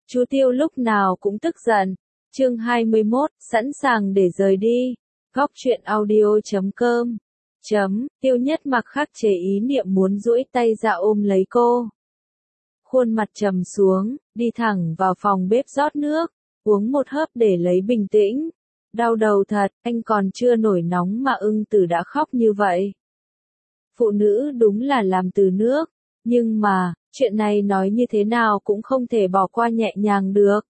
Chú Tiêu lúc nào cũng tức giận. Chương 21, sẵn sàng để rời đi. Góc truyện audio.com. Tiêu Nhất Mặc khắc chế ý niệm muốn duỗi tay ra ôm lấy cô. Khuôn mặt trầm xuống, đi thẳng vào phòng bếp rót nước, uống một hớp để lấy bình tĩnh. Đau đầu thật, anh còn chưa nổi nóng mà Ưng Tử đã khóc như vậy. Phụ nữ đúng là làm từ nước, nhưng mà, chuyện này nói như thế nào cũng không thể bỏ qua nhẹ nhàng được.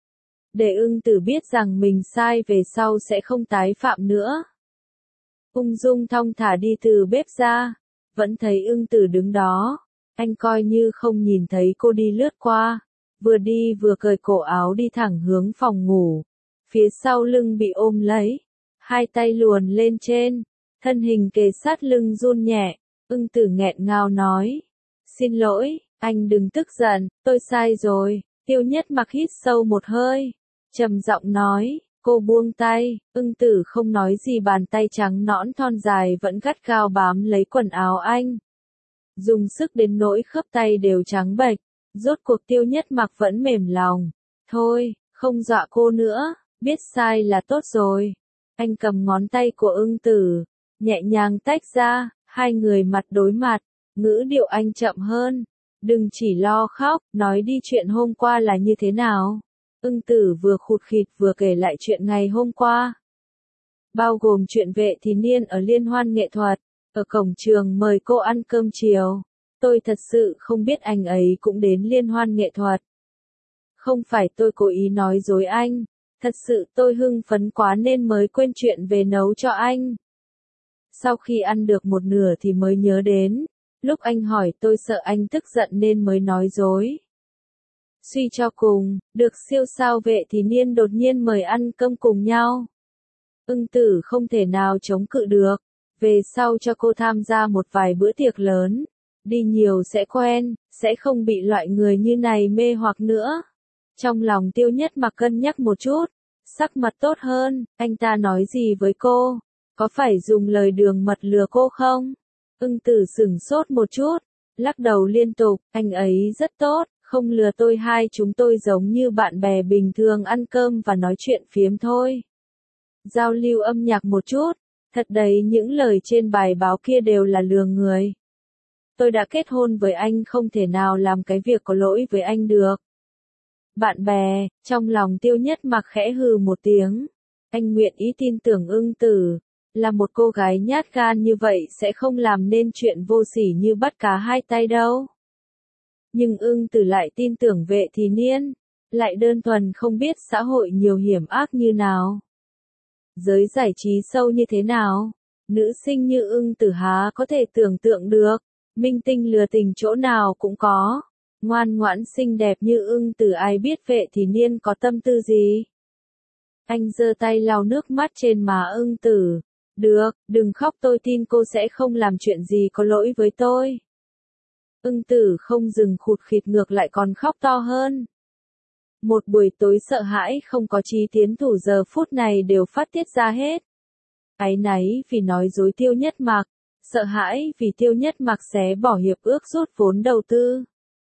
Để Ưng Tử biết rằng mình sai về sau sẽ không tái phạm nữa. Ung dung thong thả đi từ bếp ra, vẫn thấy Ưng Tử đứng đó. Anh coi như không nhìn thấy cô đi lướt qua, vừa đi vừa cởi cổ áo đi thẳng hướng phòng ngủ. Phía sau lưng bị ôm lấy, hai tay luồn lên trên, thân hình kề sát lưng run nhẹ. Ưng Tử nghẹn ngào nói, xin lỗi, anh đừng tức giận, tôi sai rồi. Tiêu Nhất Mặc hít sâu một hơi, trầm giọng nói. Cô buông tay, Ưng Tử không nói gì, bàn tay trắng nõn thon dài vẫn gắt gao bám lấy quần áo anh. Dùng sức đến nỗi khớp tay đều trắng bệch, rốt cuộc Tiêu Nhất Mặc vẫn mềm lòng. Thôi, không dọa cô nữa, biết sai là tốt rồi. Anh cầm ngón tay của Ưng Tử, nhẹ nhàng tách ra, hai người mặt đối mặt, ngữ điệu anh chậm hơn. Đừng chỉ lo khóc, nói đi chuyện hôm qua là như thế nào. Ưng Tử vừa khụt khịt vừa kể lại chuyện ngày hôm qua. Bao gồm chuyện Vệ Thì Niên ở liên hoan nghệ thuật, ở cổng trường mời cô ăn cơm chiều. Tôi thật sự không biết anh ấy cũng đến liên hoan nghệ thuật. Không phải tôi cố ý nói dối anh, thật sự tôi hưng phấn quá nên mới quên chuyện về nấu cho anh. Sau khi ăn được một nửa thì mới nhớ đến, lúc anh hỏi tôi sợ anh tức giận nên mới nói dối. Suy cho cùng, được siêu sao Vệ Thì Niên đột nhiên mời ăn cơm cùng nhau. Ưng Tử không thể nào chống cự được, về sau cho cô tham gia một vài bữa tiệc lớn, đi nhiều sẽ quen, sẽ không bị loại người như này mê hoặc nữa. Trong lòng Tiêu Nhất Mặc cân nhắc một chút, sắc mặt tốt hơn, anh ta nói gì với cô, có phải dùng lời đường mật lừa cô không? Ưng Tử sửng sốt một chút, lắc đầu liên tục, anh ấy rất tốt. Không lừa tôi, hai chúng tôi giống như bạn bè bình thường ăn cơm và nói chuyện phiếm thôi. Giao lưu âm nhạc một chút, thật đấy, những lời trên bài báo kia đều là lừa người. Tôi đã kết hôn với anh, không thể nào làm cái việc có lỗi với anh được. Bạn bè, trong lòng Tiêu Nhất Mặc khẽ hừ một tiếng. Anh nguyện ý tin tưởng Ưng Tử, là một cô gái nhát gan như vậy sẽ không làm nên chuyện vô sỉ như bắt cá hai tay đâu. Nhưng Ưng Tử lại tin tưởng Vệ Thì Niên, lại đơn thuần không biết xã hội nhiều hiểm ác như nào. Giới giải trí sâu như thế nào, nữ sinh như Ưng Tử há có thể tưởng tượng được, minh tinh lừa tình chỗ nào cũng có. Ngoan ngoãn xinh đẹp như Ưng Tử ai biết Vệ Thì Niên có tâm tư gì. Anh giơ tay lau nước mắt trên má Ưng Tử. Được, đừng khóc, tôi tin cô sẽ không làm chuyện gì có lỗi với tôi. Ưng Tử không dừng khụt khịt, ngược lại còn khóc to hơn. Một buổi tối sợ hãi không có chí tiến thủ giờ phút này đều phát tiết ra hết. Áy náy vì nói dối Tiêu Nhất Mặc, sợ hãi vì Tiêu Nhất Mặc xé bỏ hiệp ước rút vốn đầu tư.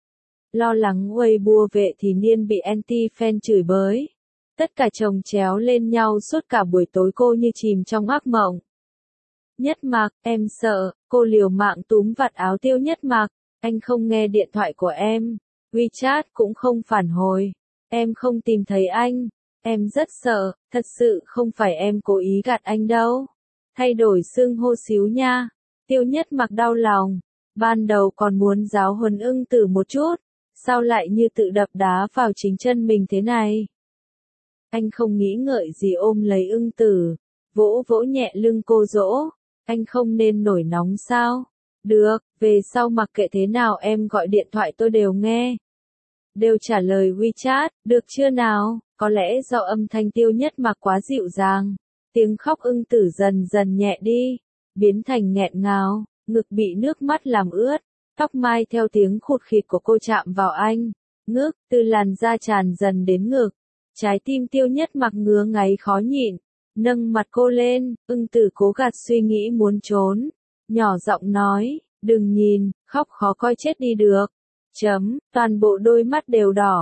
Lo lắng Weibo Vệ Thì Niên bị anti-fan chửi bới. Tất cả chồng chéo lên nhau suốt cả buổi tối, cô như chìm trong ác mộng. Nhất Mặc, em sợ, cô liều mạng túm vạt áo Tiêu Nhất Mặc. Anh không nghe điện thoại của em, WeChat cũng không phản hồi, em không tìm thấy anh, em rất sợ, thật sự không phải em cố ý gạt anh đâu. Thay đổi xưng hô xíu nha. Tiêu Nhất Mặc đau lòng, ban đầu còn muốn giáo huấn Ưng Tử một chút, sao lại như tự đập đá vào chính chân mình thế này. Anh không nghĩ ngợi gì ôm lấy Ưng Tử, vỗ vỗ nhẹ lưng cô dỗ, anh không nên nổi nóng sao? Được, về sau mặc kệ thế nào em gọi điện thoại tôi đều nghe. Đều trả lời WeChat, được chưa nào? Có lẽ do âm thanh Tiêu Nhất Mặc quá dịu dàng, tiếng khóc Ưng Tử dần dần nhẹ đi, biến thành nghẹn ngào, ngực bị nước mắt làm ướt, tóc mai theo tiếng khụt khịt của cô chạm vào anh, ngước, từ làn da tràn dần đến ngực. Trái tim Tiêu Nhất Mặc ngứa ngáy khó nhịn, nâng mặt cô lên, Ưng Tử cố gạt suy nghĩ muốn trốn. Nhỏ giọng nói, đừng nhìn, khóc khó coi chết đi được. Toàn bộ đôi mắt đều đỏ.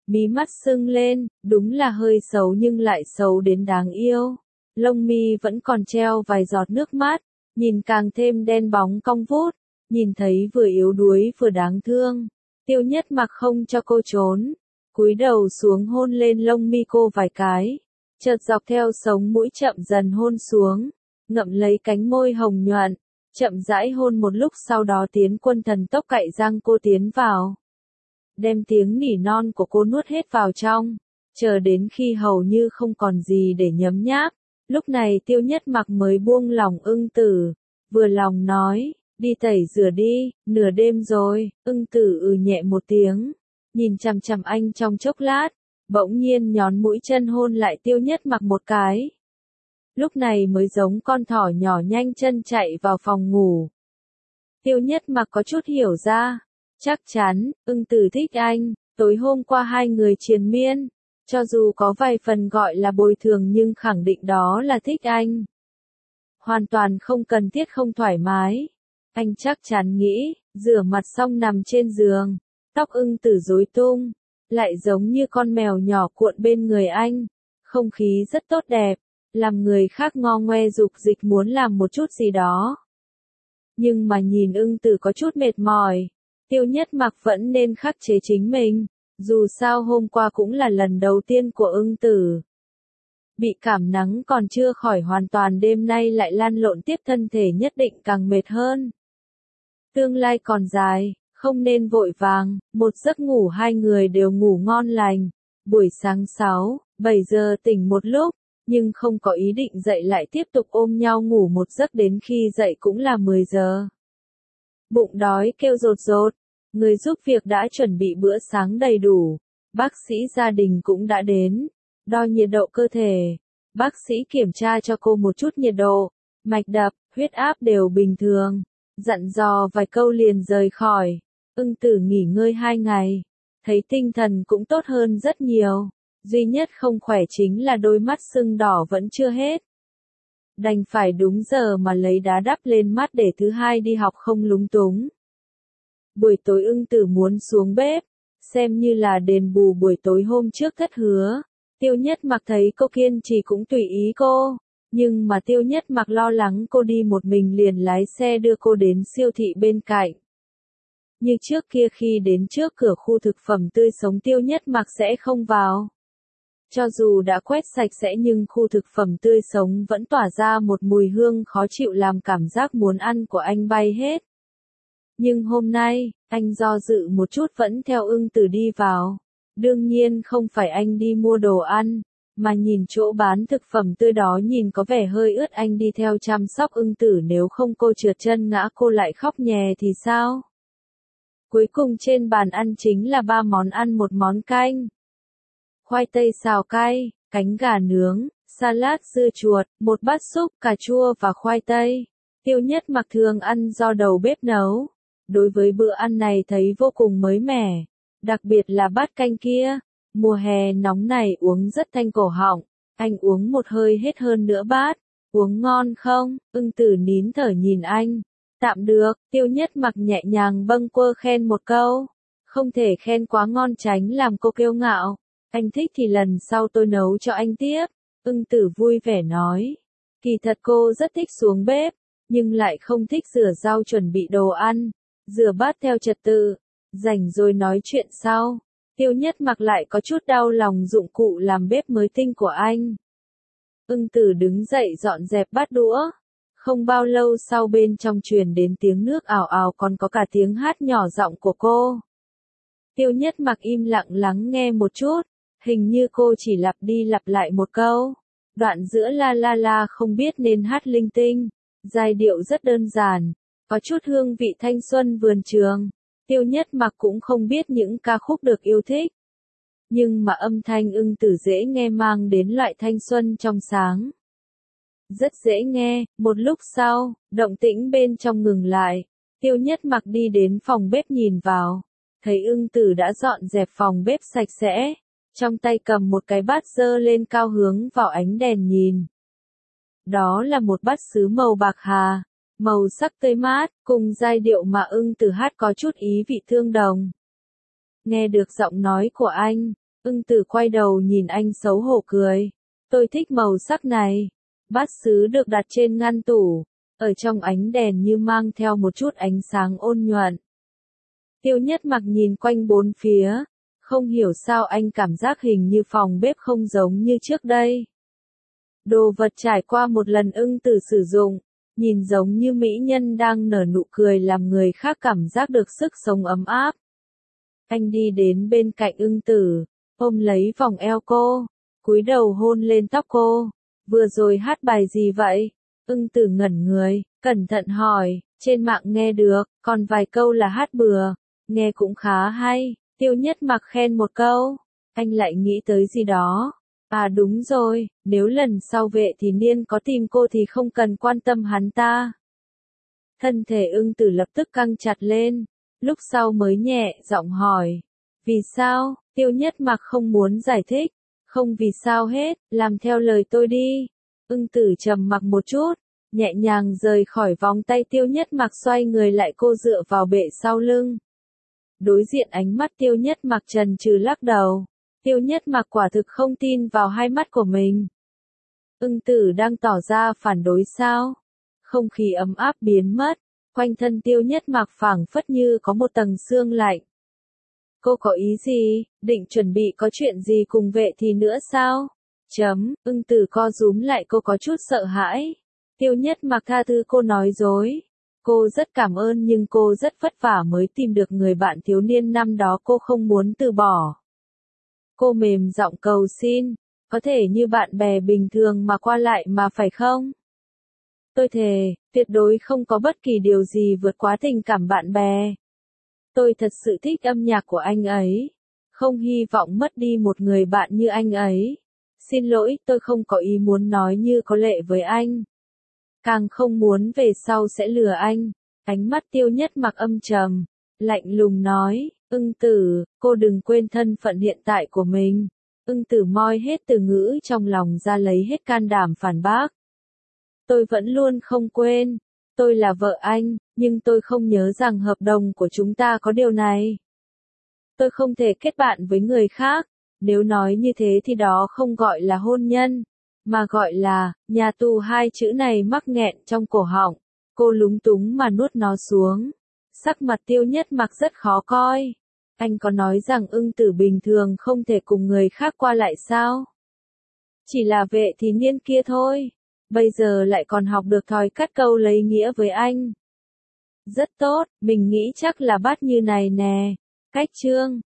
mí mắt sưng lên, đúng là hơi xấu nhưng lại xấu đến đáng yêu. Lông mi vẫn còn treo vài giọt nước mắt, nhìn càng thêm đen bóng cong vút, nhìn thấy vừa yếu đuối vừa đáng thương. Tiêu Nhất Mặc không cho cô trốn, cúi đầu xuống hôn lên lông mi cô vài cái, chợt dọc theo sống mũi chậm dần hôn xuống, ngậm lấy cánh môi hồng nhuận, chậm rãi hôn một lúc sau đó tiến quân thần tốc cạy răng cô tiến vào. Đem tiếng nỉ non của cô nuốt hết vào trong, chờ đến khi hầu như không còn gì để nhấm nháp, lúc này Tiêu Nhất Mặc mới buông lòng Ưng Tử, vừa lòng nói, đi tẩy rửa đi, nửa đêm rồi. Ưng Tử nhẹ một tiếng, nhìn chằm chằm anh trong chốc lát, bỗng nhiên nhón mũi chân hôn lại Tiêu Nhất Mặc một cái. Lúc này mới giống con thỏ nhỏ nhanh chân chạy vào phòng ngủ. Tiêu Nhất Mặc có chút hiểu ra, chắc chắn, Ưng Tử thích anh, tối hôm qua hai người triền miên, cho dù có vài phần gọi là bồi thường nhưng khẳng định đó là thích anh. Hoàn toàn không cần thiết không thoải mái. Anh chắc chắn nghĩ, rửa mặt xong nằm trên giường, tóc Ưng Tử rối tung, lại giống như con mèo nhỏ cuộn bên người anh, không khí rất tốt đẹp, làm người khác ngo ngoe dục dịch muốn làm một chút gì đó. Nhưng mà nhìn Ưng Tử có chút mệt mỏi, Tiêu Nhất Mặc vẫn nên khắc chế chính mình, dù sao hôm qua cũng là lần đầu tiên của Ưng Tử. Bị cảm nắng còn chưa khỏi hoàn toàn đêm nay lại lăn lộn tiếp thân thể nhất định càng mệt hơn. Tương lai còn dài, không nên vội vàng, một giấc ngủ hai người đều ngủ ngon lành. Buổi sáng 6-7 giờ tỉnh một lúc, nhưng không có ý định dậy lại tiếp tục ôm nhau ngủ một giấc đến khi dậy cũng là 10 giờ. Bụng đói kêu rột rột, người giúp việc đã chuẩn bị bữa sáng đầy đủ, bác sĩ gia đình cũng đã đến, đo nhiệt độ cơ thể. Bác sĩ kiểm tra cho cô một chút nhiệt độ, mạch đập, huyết áp đều bình thường, dặn dò vài câu liền rời khỏi. Ưng Tử nghỉ ngơi 2 ngày, thấy tinh thần cũng tốt hơn rất nhiều, duy nhất không khỏe chính là đôi mắt sưng đỏ vẫn chưa hết. Đành phải đúng giờ mà lấy đá đắp lên mắt để thứ hai đi học không lúng túng. Buổi tối Ưng Tử muốn xuống bếp, xem như là đền bù buổi tối hôm trước thất hứa. Tiêu Nhất Mặc thấy cô kiên trì cũng tùy ý cô, nhưng mà Tiêu Nhất Mặc lo lắng cô đi một mình liền lái xe đưa cô đến siêu thị bên cạnh. Như trước kia khi đến trước cửa khu thực phẩm tươi sống Tiêu Nhất Mặc sẽ không vào. Cho dù đã quét sạch sẽ nhưng khu thực phẩm tươi sống vẫn tỏa ra một mùi hương khó chịu làm cảm giác muốn ăn của anh bay hết. Nhưng hôm nay, anh do dự một chút vẫn theo Ưng Tử đi vào. Đương nhiên không phải anh đi mua đồ ăn, mà nhìn chỗ bán thực phẩm tươi đó nhìn có vẻ hơi ướt anh đi theo chăm sóc Ưng Tử nếu không cô trượt chân ngã cô lại khóc nhè thì sao? Cuối cùng trên bàn ăn chính là 3 món ăn một món canh. Khoai tây xào cay, cánh gà nướng, salad dưa chuột, một bát súp, cà chua và khoai tây. Tiêu Nhất Mặc thường ăn do đầu bếp nấu. Đối với bữa ăn này thấy vô cùng mới mẻ. Đặc biệt là bát canh kia, mùa hè nóng này uống rất thanh cổ họng, anh uống một hơi hết hơn nửa bát, uống ngon không? Ưng Tử nín thở nhìn anh, tạm được. Tiêu Nhất Mặc nhẹ nhàng bâng quơ khen một câu, không thể khen quá ngon tránh làm cô kiêu ngạo, anh thích thì lần sau tôi nấu cho anh tiếp. Ưng Tử vui vẻ nói, kỳ thật cô rất thích xuống bếp, nhưng lại không thích rửa rau chuẩn bị đồ ăn, rửa bát theo trật tự. Rảnh rồi nói chuyện sau. Tiêu Nhất Mặc lại có chút đau lòng dụng cụ làm bếp mới tinh của anh. Ưng Tử đứng dậy dọn dẹp bát đũa. Không bao lâu sau bên trong truyền đến tiếng nước ào ào còn có cả tiếng hát nhỏ giọng của cô. Tiêu Nhất Mặc im lặng lắng nghe một chút. Hình như cô chỉ lặp đi lặp lại một câu. Đoạn giữa la la la không biết nên hát linh tinh. Giai điệu rất đơn giản. Có chút hương vị thanh xuân vườn trường. Tiêu Nhất Mặc cũng không biết những ca khúc được yêu thích. Nhưng mà âm thanh Ưng Tử dễ nghe mang đến loại thanh xuân trong sáng. Rất dễ nghe, một lúc sau, động tĩnh bên trong ngừng lại. Tiêu Nhất Mặc đi đến phòng bếp nhìn vào. Thấy Ưng Tử đã dọn dẹp phòng bếp sạch sẽ. Trong tay cầm một cái bát dơ lên cao hướng vào ánh đèn nhìn. Đó là một bát sứ màu bạc hà. Màu sắc tươi mát, cùng giai điệu mà Ưng Tử hát có chút ý vị tương đồng. Nghe được giọng nói của anh, Ưng Tử quay đầu nhìn anh xấu hổ cười. Tôi thích màu sắc này. Bát sứ được đặt trên ngăn tủ, ở trong ánh đèn như mang theo một chút ánh sáng ôn nhuận. Tiêu Nhất Mặc nhìn quanh bốn phía, không hiểu sao anh cảm giác hình như phòng bếp không giống như trước đây. Đồ vật trải qua một lần Ưng Tử sử dụng, nhìn giống như mỹ nhân đang nở nụ cười làm người khác cảm giác được sức sống ấm áp. Anh đi đến bên cạnh Ưng Tử, ôm lấy vòng eo cô, cúi đầu hôn lên tóc cô. Vừa rồi hát bài gì vậy? Ưng Tử ngẩn người, cẩn thận hỏi, trên mạng nghe được, còn vài câu là hát bừa, nghe cũng khá hay. Tiêu Nhất Mặc khen một câu, anh lại nghĩ tới gì đó. À đúng rồi, nếu lần sau Vệ Thì Niên có tìm cô thì không cần quan tâm hắn ta. Thân thể Ưng Tử lập tức căng chặt lên, lúc sau mới nhẹ giọng hỏi. Vì sao? Tiêu Nhất Mặc không muốn giải thích. Không vì sao hết, làm theo lời tôi đi. Ưng Tử trầm mặc một chút, nhẹ nhàng rời khỏi vòng tay Tiêu Nhất Mặc, xoay người lại cô dựa vào bệ sau lưng. Đối diện ánh mắt Tiêu Nhất Mặc chần chừ lắc đầu. Tiêu Nhất Mặc quả thực không tin vào hai mắt của mình. Ưng Tử đang tỏ ra phản đối sao? Không khí ấm áp biến mất, quanh thân Tiêu Nhất Mặc phảng phất như có một tầng sương lạnh. Cô có ý gì, định chuẩn bị có chuyện gì cùng Vệ Thì nữa sao? Ưng Tử co rúm lại, cô có chút sợ hãi. Tiêu Nhất Mặc tha thứ cô, nói dối. Cô rất cảm ơn nhưng cô rất vất vả mới tìm được người bạn thiếu niên năm đó, cô không muốn từ bỏ. Cô mềm giọng cầu xin, có thể như bạn bè bình thường mà qua lại mà phải không? Tôi thề, tuyệt đối không có bất kỳ điều gì vượt quá tình cảm bạn bè. Tôi thật sự thích âm nhạc của anh ấy, không hy vọng mất đi một người bạn như anh ấy. Xin lỗi, tôi không có ý muốn nói như có lệ với anh. Càng không muốn về sau sẽ lừa anh. Ánh mắt Tiêu Nhất Mặc âm trầm, lạnh lùng nói, Ưng Tử, cô đừng quên thân phận hiện tại của mình. Ưng Tử moi hết từ ngữ trong lòng ra, lấy hết can đảm phản bác. Tôi vẫn luôn không quên. Tôi là vợ anh, nhưng tôi không nhớ rằng hợp đồng của chúng ta có điều này. Tôi không thể kết bạn với người khác. Nếu nói như thế thì đó không gọi là hôn nhân, mà gọi là nhà tù. Hai chữ này mắc nghẹn trong cổ họng. Cô lúng túng mà nuốt nó xuống. Sắc mặt Tiêu Nhất Mặc rất khó coi. Anh có nói rằng Ưng Tử bình thường không thể cùng người khác qua lại sao? Chỉ là Vệ Thì Niên kia thôi. Bây giờ lại còn học được thói cắt câu lấy nghĩa với anh. Rất tốt, mình nghĩ chắc là bắt như này nè. Cách chương